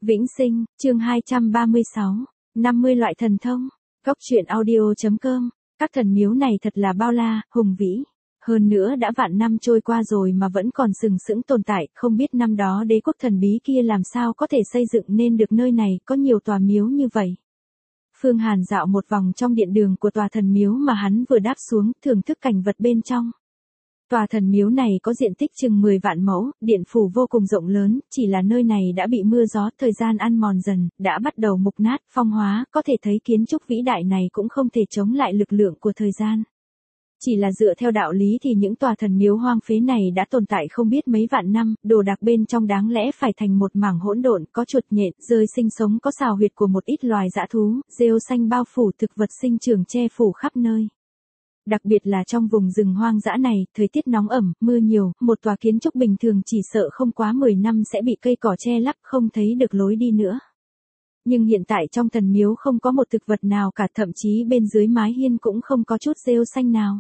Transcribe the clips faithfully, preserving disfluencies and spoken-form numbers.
Vĩnh Sinh, chương hai trăm ba mươi sáu, năm mươi loại thần thông. Góc truyện audio.com. Các thần miếu này thật là bao la, hùng vĩ. Hơn nữa đã vạn năm trôi qua rồi mà vẫn còn sừng sững tồn tại, không biết năm đó đế quốc thần bí kia làm sao có thể xây dựng nên được nơi này có nhiều tòa miếu như vậy. Phương Hàn dạo một vòng trong điện đường của tòa thần miếu mà hắn vừa đáp xuống, thưởng thức cảnh vật bên trong. Tòa thần miếu này có diện tích chừng mười vạn mẫu, điện phủ vô cùng rộng lớn, chỉ là nơi này đã bị mưa gió, thời gian ăn mòn dần, đã bắt đầu mục nát, phong hóa, có thể thấy kiến trúc vĩ đại này cũng không thể chống lại lực lượng của thời gian. Chỉ là dựa theo đạo lý thì những tòa thần miếu hoang phế này đã tồn tại không biết mấy vạn năm, đồ đạc bên trong đáng lẽ phải thành một mảng hỗn độn, có chuột nhện, rơi sinh sống, có sào huyệt của một ít loài dã thú, rêu xanh bao phủ, thực vật sinh trưởng che phủ khắp nơi. Đặc biệt là trong vùng rừng hoang dã này, thời tiết nóng ẩm, mưa nhiều, một tòa kiến trúc bình thường chỉ sợ không quá mười năm sẽ bị cây cỏ che lấp, không thấy được lối đi nữa. Nhưng hiện tại trong thần miếu không có một thực vật nào cả, thậm chí bên dưới mái hiên cũng không có chút rêu xanh nào.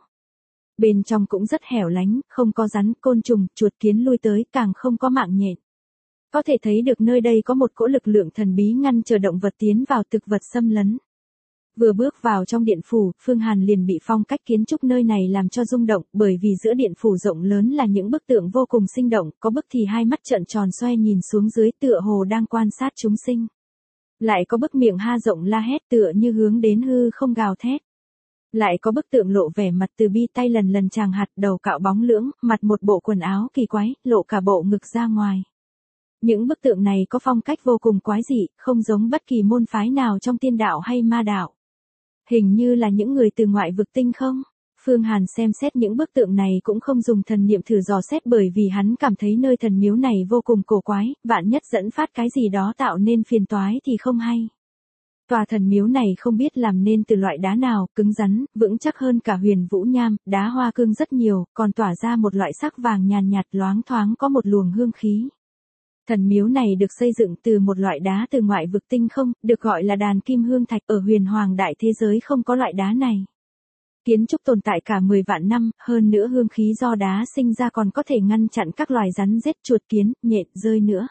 Bên trong cũng rất hẻo lánh, không có rắn, côn trùng, chuột kiến lui tới, càng không có mạng nhện. Có thể thấy được nơi đây có một cỗ lực lượng thần bí ngăn chờ động vật tiến vào, thực vật xâm lấn. Vừa bước vào trong điện phủ, Phương Hàn liền bị phong cách kiến trúc nơi này làm cho rung động, bởi vì giữa điện phủ rộng lớn là những bức tượng vô cùng sinh động, có bức thì hai mắt trợn tròn xoe nhìn xuống dưới tựa hồ đang quan sát chúng sinh. Lại có bức miệng ha rộng la hét tựa như hướng đến hư không gào thét. Lại có bức tượng lộ vẻ mặt từ bi, tay lần lần chàng hạt, đầu cạo bóng lưỡng, mặt một bộ quần áo kỳ quái, lộ cả bộ ngực ra ngoài. Những bức tượng này có phong cách vô cùng quái dị, không giống bất kỳ môn phái nào trong tiên đạo hay ma đạo. Hình như là những người từ ngoại vực tinh không? Phương Hàn xem xét những bức tượng này cũng không dùng thần niệm thử dò xét, bởi vì hắn cảm thấy nơi thần miếu này vô cùng cổ quái, vạn nhất dẫn phát cái gì đó tạo nên phiền toái thì không hay. Tòa thần miếu này không biết làm nên từ loại đá nào, cứng rắn, vững chắc hơn cả huyền vũ nham, đá hoa cương rất nhiều, còn tỏa ra một loại sắc vàng nhàn nhạt loáng thoáng, có một luồng hương khí. Thần miếu này được xây dựng từ một loại đá từ ngoại vực tinh không, được gọi là đàn kim hương thạch, ở huyền hoàng đại thế giới không có loại đá này. Kiến trúc tồn tại cả mười vạn năm, hơn nữa hương khí do đá sinh ra còn có thể ngăn chặn các loài rắn rết, chuột kiến, nhện, rơi nữa.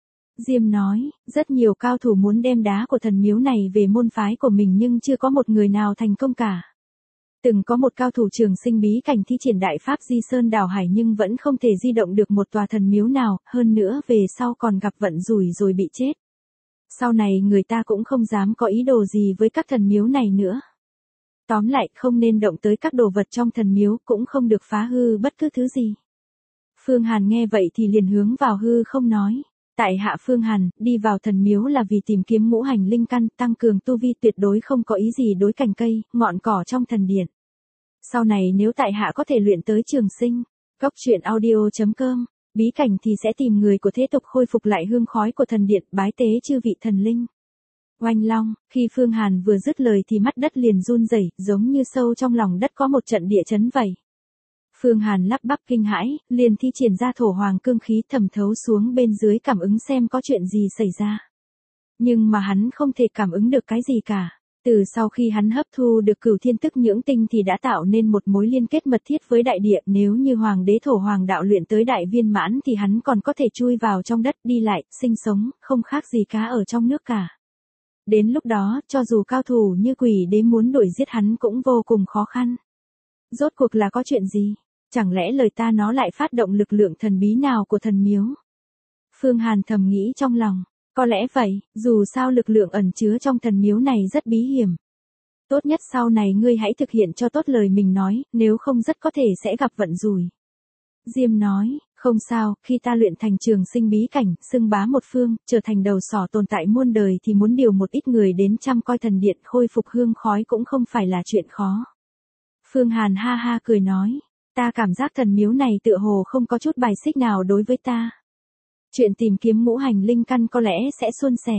Diêm nói, rất nhiều cao thủ muốn đem đá của thần miếu này về môn phái của mình nhưng chưa có một người nào thành công cả. Từng có một cao thủ trường sinh bí cảnh thi triển đại pháp di sơn đảo hải nhưng vẫn không thể di động được một tòa thần miếu nào, hơn nữa về sau còn gặp vận rủi rồi bị chết. Sau này người ta cũng không dám có ý đồ gì với các thần miếu này nữa. Tóm lại, không nên động tới các đồ vật trong thần miếu, cũng không được phá hư bất cứ thứ gì. Phương Hàn nghe vậy thì liền hướng vào hư không nói. Tại hạ Phương Hàn, đi vào thần miếu là vì tìm kiếm ngũ hành linh căn, tăng cường tu vi, tuyệt đối không có ý gì đối cành cây, ngọn cỏ trong thần điện. Sau này nếu tại hạ có thể luyện tới trường sinh, góc truyện audio.com, bí cảnh thì sẽ tìm người của thế tục khôi phục lại hương khói của thần điện, bái tế chư vị thần linh. Oanh long, khi Phương Hàn vừa dứt lời thì mắt đất liền run rẩy, giống như sâu trong lòng đất có một trận địa chấn vậy. Phương Hàn lắp bắp kinh hãi, liền thi triển ra thổ hoàng cương khí thẩm thấu xuống bên dưới cảm ứng xem có chuyện gì xảy ra. Nhưng mà hắn không thể cảm ứng được cái gì cả. Từ sau khi hắn hấp thu được cửu thiên tức nhưỡng tinh thì đã tạo nên một mối liên kết mật thiết với đại địa, nếu như hoàng đế thổ hoàng đạo luyện tới đại viên mãn thì hắn còn có thể chui vào trong đất đi lại, sinh sống, không khác gì cá ở trong nước cả. Đến lúc đó, cho dù cao thủ như quỷ đế muốn đuổi giết hắn cũng vô cùng khó khăn. Rốt cuộc là có chuyện gì? Chẳng lẽ lời ta nó lại phát động lực lượng thần bí nào của thần miếu? Phương Hàn thầm nghĩ trong lòng, có lẽ vậy, dù sao lực lượng ẩn chứa trong thần miếu này rất bí hiểm. Tốt nhất sau này ngươi hãy thực hiện cho tốt lời mình nói, nếu không rất có thể sẽ gặp vận rủi. Diêm nói, không sao, khi ta luyện thành trường sinh bí cảnh, xưng bá một phương, trở thành đầu sỏ tồn tại muôn đời thì muốn điều một ít người đến chăm coi thần điện khôi phục hương khói cũng không phải là chuyện khó. Phương Hàn ha ha cười nói. Ta cảm giác thần miếu này tựa hồ không có chút bài xích nào đối với ta. Chuyện tìm kiếm ngũ hành linh căn có lẽ sẽ suôn sẻ.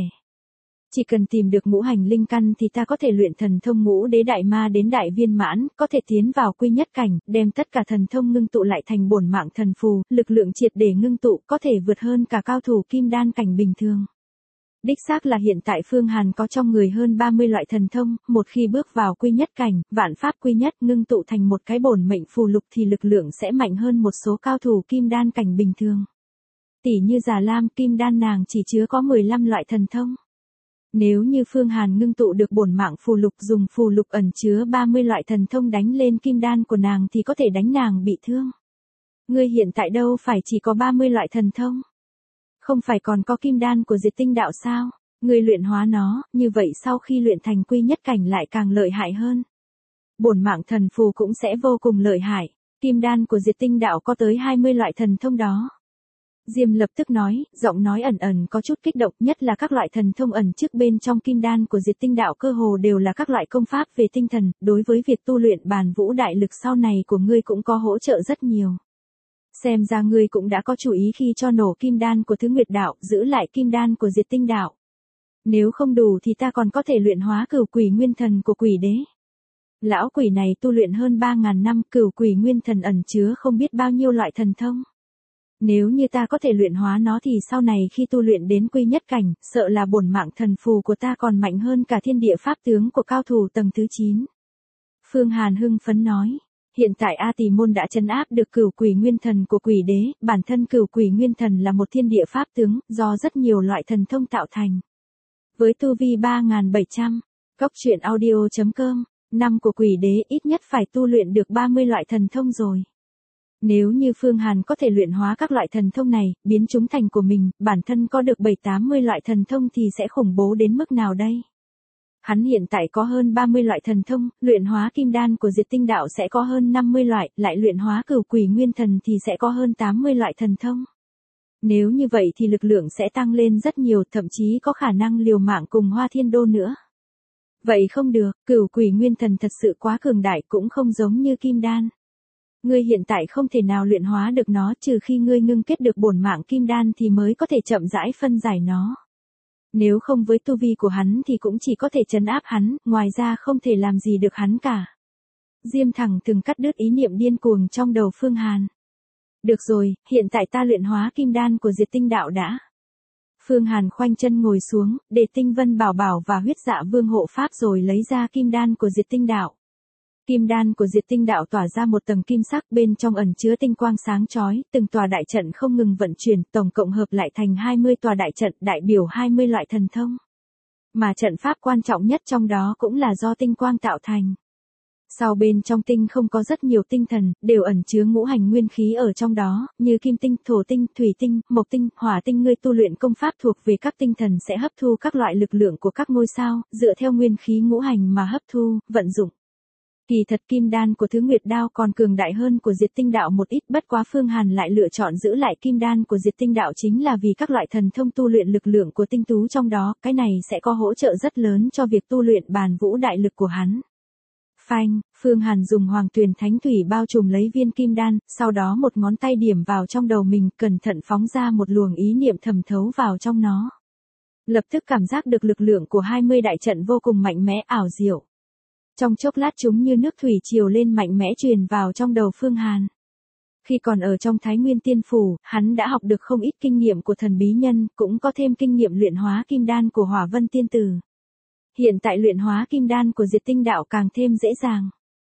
Chỉ cần tìm được ngũ hành linh căn thì ta có thể luyện thần thông ngũ đế đại ma đến đại viên mãn, có thể tiến vào quy nhất cảnh, đem tất cả thần thông ngưng tụ lại thành bổn mạng thần phù, lực lượng triệt để ngưng tụ, có thể vượt hơn cả cao thủ kim đan cảnh bình thường. Đích xác là hiện tại Phương Hàn có trong người hơn ba mươi loại thần thông, một khi bước vào quy nhất cảnh, vạn pháp quy nhất ngưng tụ thành một cái bổn mệnh phù lục thì lực lượng sẽ mạnh hơn một số cao thủ kim đan cảnh bình thường. Tỉ như Già Lam kim đan nàng chỉ chứa có mười lăm loại thần thông. Nếu như Phương Hàn ngưng tụ được bổn mạng phù lục dùng phù lục ẩn chứa ba mươi loại thần thông đánh lên kim đan của nàng thì có thể đánh nàng bị thương. Ngươi hiện tại đâu phải chỉ có ba mươi loại thần thông. Không phải còn có kim đan của Diệt Tinh Đạo sao? Ngươi luyện hóa nó, như vậy sau khi luyện thành quy nhất cảnh lại càng lợi hại hơn. Bổn mạng thần phù cũng sẽ vô cùng lợi hại. Kim đan của Diệt Tinh Đạo có tới hai mươi loại thần thông đó. Diêm lập tức nói, giọng nói ẩn ẩn có chút kích động, nhất là các loại thần thông ẩn trước bên trong kim đan của Diệt Tinh Đạo cơ hồ đều là các loại công pháp về tinh thần, đối với việc tu luyện bàn vũ đại lực sau này của ngươi cũng có hỗ trợ rất nhiều. Xem ra ngươi cũng đã có chủ ý khi cho nổ kim đan của Thứ Nguyệt Đạo, giữ lại kim đan của Diệt Tinh Đạo. Nếu không đủ thì ta còn có thể luyện hóa Cửu Quỷ Nguyên Thần của Quỷ Đế. Lão quỷ này tu luyện hơn ba ngàn năm, Cửu Quỷ Nguyên Thần ẩn chứa không biết bao nhiêu loại thần thông. Nếu như ta có thể luyện hóa nó thì sau này khi tu luyện đến quy nhất cảnh, sợ là bổn mạng thần phù của ta còn mạnh hơn cả thiên địa pháp tướng của cao thủ tầng thứ chín. Phương Hàn hưng phấn nói, hiện tại A Tỳ môn đã trấn áp được Cửu Quỷ Nguyên Thần của Quỷ Đế, bản thân Cửu Quỷ Nguyên Thần là một thiên địa pháp tướng, do rất nhiều loại thần thông tạo thành. Với tu vi ba nghìn bảy trăm, Cốc Truyện Audio chấm com, năm của Quỷ Đế ít nhất phải tu luyện được ba mươi loại thần thông rồi. Nếu như Phương Hàn có thể luyện hóa các loại thần thông này, biến chúng thành của mình, bản thân có được bảy tám mươi loại thần thông thì sẽ khủng bố đến mức nào đây? Hắn hiện tại có hơn ba mươi loại thần thông, luyện hóa kim đan của Diệt Tinh Đạo sẽ có hơn năm mươi loại, lại luyện hóa Cửu Quỷ Nguyên Thần thì sẽ có hơn tám mươi loại thần thông. Nếu như vậy thì lực lượng sẽ tăng lên rất nhiều, thậm chí có khả năng liều mạng cùng Hoa Thiên Đô nữa. Vậy không được, Cửu Quỷ Nguyên Thần thật sự quá cường đại, cũng không giống như kim đan. Ngươi hiện tại không thể nào luyện hóa được nó, trừ khi ngươi ngưng kết được bổn mạng kim đan thì mới có thể chậm rãi phân giải nó. Nếu không với tu vi của hắn thì cũng chỉ có thể trấn áp hắn, ngoài ra không thể làm gì được hắn cả. Diêm thẳng từng cắt đứt ý niệm điên cuồng trong đầu Phương Hàn. Được rồi, hiện tại ta luyện hóa kim đan của Diệt Tinh Đạo đã. Phương Hàn khoanh chân ngồi xuống, để Tinh Vân Bảo Bảo và Huyết Dạ Vương hộ pháp rồi lấy ra kim đan của Diệt Tinh Đạo. Kim đan của Diệt Tinh Đạo tỏa ra một tầng kim sắc, bên trong ẩn chứa tinh quang sáng chói, từng tòa đại trận không ngừng vận chuyển, tổng cộng hợp lại thành hai mươi tòa đại trận, đại biểu hai mươi loại thần thông. Mà trận pháp quan trọng nhất trong đó cũng là do tinh quang tạo thành. Sau bên trong tinh không có rất nhiều tinh thần, đều ẩn chứa ngũ hành nguyên khí ở trong đó, như kim tinh, thổ tinh, thủy tinh, mộc tinh, hỏa tinh. Ngươi tu luyện công pháp thuộc về các tinh thần sẽ hấp thu các loại lực lượng của các ngôi sao, dựa theo nguyên khí ngũ hành mà hấp thu, vận dụng. Kỳ thật kim đan của Thứ Nguyệt Đao còn cường đại hơn của Diệt Tinh Đạo một ít, bất quá Phương Hàn lại lựa chọn giữ lại kim đan của Diệt Tinh Đạo chính là vì các loại thần thông tu luyện lực lượng của tinh tú trong đó, cái này sẽ có hỗ trợ rất lớn cho việc tu luyện bàn vũ đại lực của hắn. Phanh, Phương Hàn dùng Hoàng Tuyền Thánh Thủy bao trùm lấy viên kim đan, sau đó một ngón tay điểm vào trong đầu mình, cẩn thận phóng ra một luồng ý niệm thẩm thấu vào trong nó. Lập tức cảm giác được lực lượng của hai mươi đại trận vô cùng mạnh mẽ ảo diệu. Trong chốc lát chúng như nước thủy triều lên mạnh mẽ truyền vào trong đầu Phương Hàn. Khi còn ở trong Thái Nguyên Tiên Phủ, hắn đã học được không ít kinh nghiệm của thần bí nhân, cũng có thêm kinh nghiệm luyện hóa kim đan của Hỏa Vân Tiên Tử. Hiện tại luyện hóa kim đan của Diệt Tinh Đạo càng thêm dễ dàng.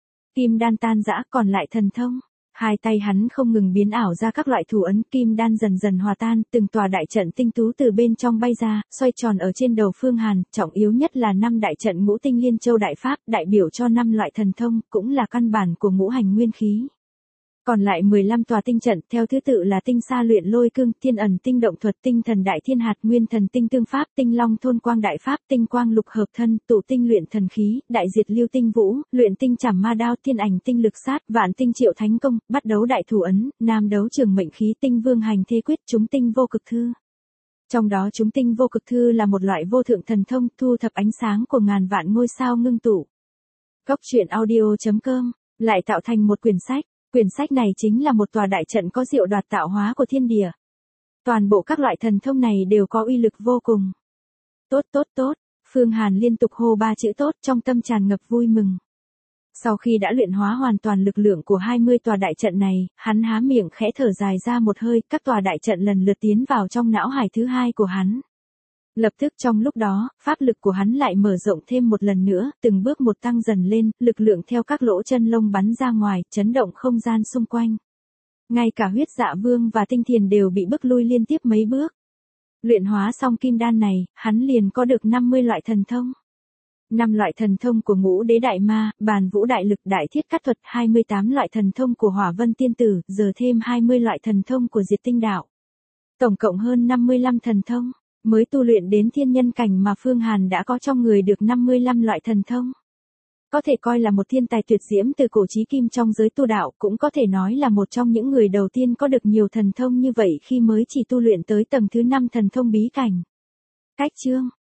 Kim đan tan rã, còn lại thần thông. Hai tay hắn không ngừng biến ảo ra các loại thủ ấn, kim đan dần dần hòa tan, từng tòa đại trận tinh tú từ bên trong bay ra, xoay tròn ở trên đầu Phương Hàn, trọng yếu nhất là năm đại trận Ngũ Tinh Liên Châu Đại Pháp, đại biểu cho năm loại thần thông, cũng là căn bản của ngũ hành nguyên khí. Còn lại mười lăm tòa tinh trận, theo thứ tự là Tinh Sa Luyện Lôi Cương, Thiên Ẩn Tinh Động Thuật, Tinh Thần Đại Thiên Hạt, Nguyên Thần Tinh Tương Pháp, Tinh Long Thôn Quang Đại Pháp, Tinh Quang Lục Hợp Thân, Tụ Tinh Luyện Thần Khí, Đại Diệt Lưu Tinh Vũ, Luyện Tinh Chảm Ma Đao, Thiên Ảnh Tinh Lực Sát, Vạn Tinh Triệu Thánh Công, Bắt Đấu Đại Thủ Ấn, Nam Đấu Trường Mệnh Khí, Tinh Vương Hành Thế Quyết, Chúng Tinh Vô Cực Thư. Trong đó Chúng Tinh Vô Cực Thư là một loại vô thượng thần thông, thu thập ánh sáng của ngàn vạn ngôi sao ngưng tụ. Cốc Truyện Audio chấm com lại tạo thành một quyển sách. Quyển sách này chính là một tòa đại trận có diệu đoạt tạo hóa của thiên địa. Toàn bộ các loại thần thông này đều có uy lực vô cùng. Tốt tốt tốt, Phương Hàn liên tục hô ba chữ tốt trong tâm tràn ngập vui mừng. Sau khi đã luyện hóa hoàn toàn lực lượng của hai mươi tòa đại trận này, hắn há miệng khẽ thở dài ra một hơi, các tòa đại trận lần lượt tiến vào trong não hải thứ hai của hắn. Lập tức trong lúc đó, pháp lực của hắn lại mở rộng thêm một lần nữa, từng bước một tăng dần lên, lực lượng theo các lỗ chân lông bắn ra ngoài, chấn động không gian xung quanh. Ngay cả huyết dạ vương và tinh thiền đều bị bức lui liên tiếp mấy bước. Luyện hóa xong kim đan này, hắn liền có được năm mươi loại thần thông. năm loại thần thông của ngũ đế đại ma, bàn vũ đại lực đại thiết cát thuật, hai mươi tám loại thần thông của hỏa vân tiên tử, giờ thêm hai mươi loại thần thông của diệt tinh đạo. Tổng cộng hơn năm mươi lăm thần thông, mới tu luyện đến thiên nhân cảnh mà Phương Hàn đã có trong người được năm mươi lăm loại thần thông. Có thể coi là một thiên tài tuyệt diễm từ cổ chí kim trong giới tu đạo, cũng có thể nói là một trong những người đầu tiên có được nhiều thần thông như vậy khi mới chỉ tu luyện tới tầng thứ năm thần thông bí cảnh. Cách chương